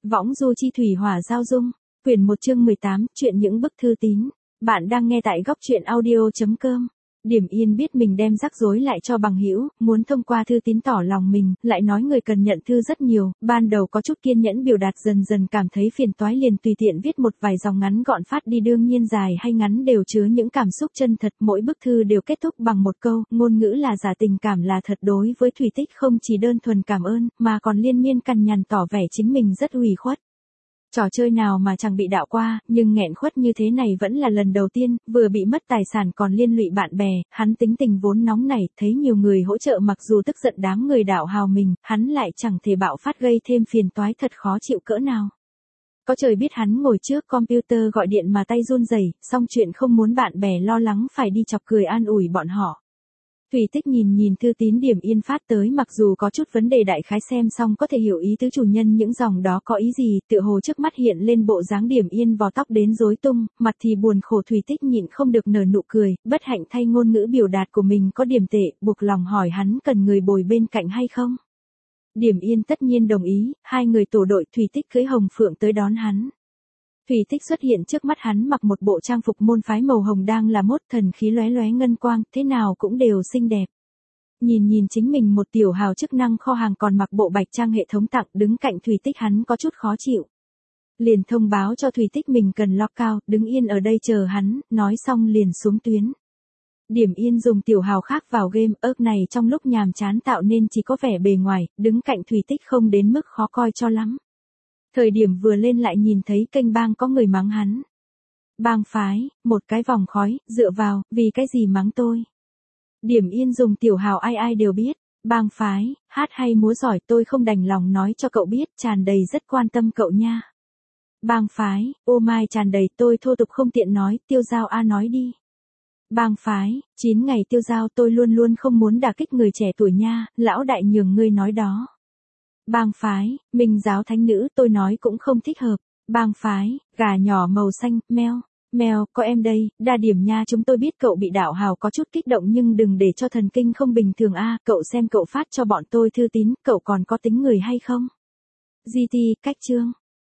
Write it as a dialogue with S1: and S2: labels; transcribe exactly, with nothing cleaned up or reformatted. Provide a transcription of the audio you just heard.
S1: Võng du chi thủy hỏa giao dung, quyển một chương mười tám, chuyện những bức thư tín. Bạn đang nghe tại góc truyện audio chấm com. Điểm Yên biết mình đem rắc rối lại cho bằng hữu, muốn thông qua thư tín tỏ lòng mình, lại nói người cần nhận thư rất nhiều, ban đầu có chút kiên nhẫn biểu đạt dần dần cảm thấy phiền toái liền tùy tiện viết một vài dòng ngắn gọn phát đi, đương nhiên dài hay ngắn đều chứa những cảm xúc chân thật, mỗi bức thư đều kết thúc bằng một câu, ngôn ngữ là giả tình cảm là thật. Đối với Thủy Tích không chỉ đơn thuần cảm ơn, mà còn liên miên cằn nhằn tỏ vẻ chính mình rất ủy khuất. Trò chơi nào mà chẳng bị đạo qua, nhưng nghẹn khuất như thế này vẫn là lần đầu tiên, vừa bị mất tài sản còn liên lụy bạn bè, hắn tính tình vốn nóng nảy, thấy nhiều người hỗ trợ mặc dù tức giận đám người đạo hào mình, hắn lại chẳng thể bạo phát gây thêm phiền toái, thật khó chịu cỡ nào. Có trời biết hắn ngồi trước computer gọi điện mà tay run rẩy, xong chuyện không muốn bạn bè lo lắng phải đi chọc cười an ủi bọn họ. Thủy Tích nhìn nhìn thư tín Điểm Yên phát tới, mặc dù có chút vấn đề đại khái xem xong có thể hiểu ý tứ chủ nhân những dòng đó có ý gì, tựa hồ trước mắt hiện lên bộ dáng Điểm Yên vò tóc đến rối tung, mặt thì buồn khổ. Thủy Tích nhịn không được nở nụ cười, bất hạnh thay ngôn ngữ biểu đạt của mình có điểm tệ, buộc lòng hỏi hắn cần người bồi bên cạnh hay không. Điểm Yên tất nhiên đồng ý, hai người tổ đội, Thủy Tích cưỡi Hồng Phượng tới đón hắn. Thủy Tích xuất hiện trước mắt hắn mặc một bộ trang phục môn phái màu hồng đang là mốt, thần khí lóe lóe ngân quang, thế nào cũng đều xinh đẹp. Nhìn nhìn chính mình một tiểu hào chức năng kho hàng còn mặc bộ bạch trang hệ thống tặng, đứng cạnh Thủy Tích hắn có chút khó chịu. Liền thông báo cho Thủy Tích mình cần lock out, đứng yên ở đây chờ hắn, nói xong liền xuống tuyến. Điểm Yên dùng tiểu hào khác vào game, ớt này trong lúc nhàm chán tạo nên chỉ có vẻ bề ngoài, đứng cạnh Thủy Tích không đến mức khó coi cho lắm. Thời điểm vừa lên lại nhìn thấy kênh bang có người mắng hắn. Bang phái, một cái vòng khói, dựa vào, vì cái gì mắng tôi. Điểm Yên dùng tiểu hào ai ai đều biết. Bang phái, hát hay múa giỏi, tôi không đành lòng nói cho cậu biết, tràn đầy rất quan tâm cậu nha. Bang phái, ô mai tràn đầy, tôi thô tục không tiện nói, Tiêu Giao a nói đi. Bang phái, chín ngày Tiêu Giao, tôi luôn luôn không muốn đả kích người trẻ tuổi nha, lão đại nhường ngươi nói đó. Bang phái, Minh giáo thánh nữ, tôi nói cũng không thích hợp. Bang phái, gà nhỏ màu xanh, meo, meo, có em đây, đa Điểm nha, chúng tôi biết cậu bị đạo hào có chút kích động nhưng đừng để cho thần kinh không bình thường a, cậu xem cậu phát cho bọn tôi thư tín, cậu còn có tính người hay không? giê tê, cách chương.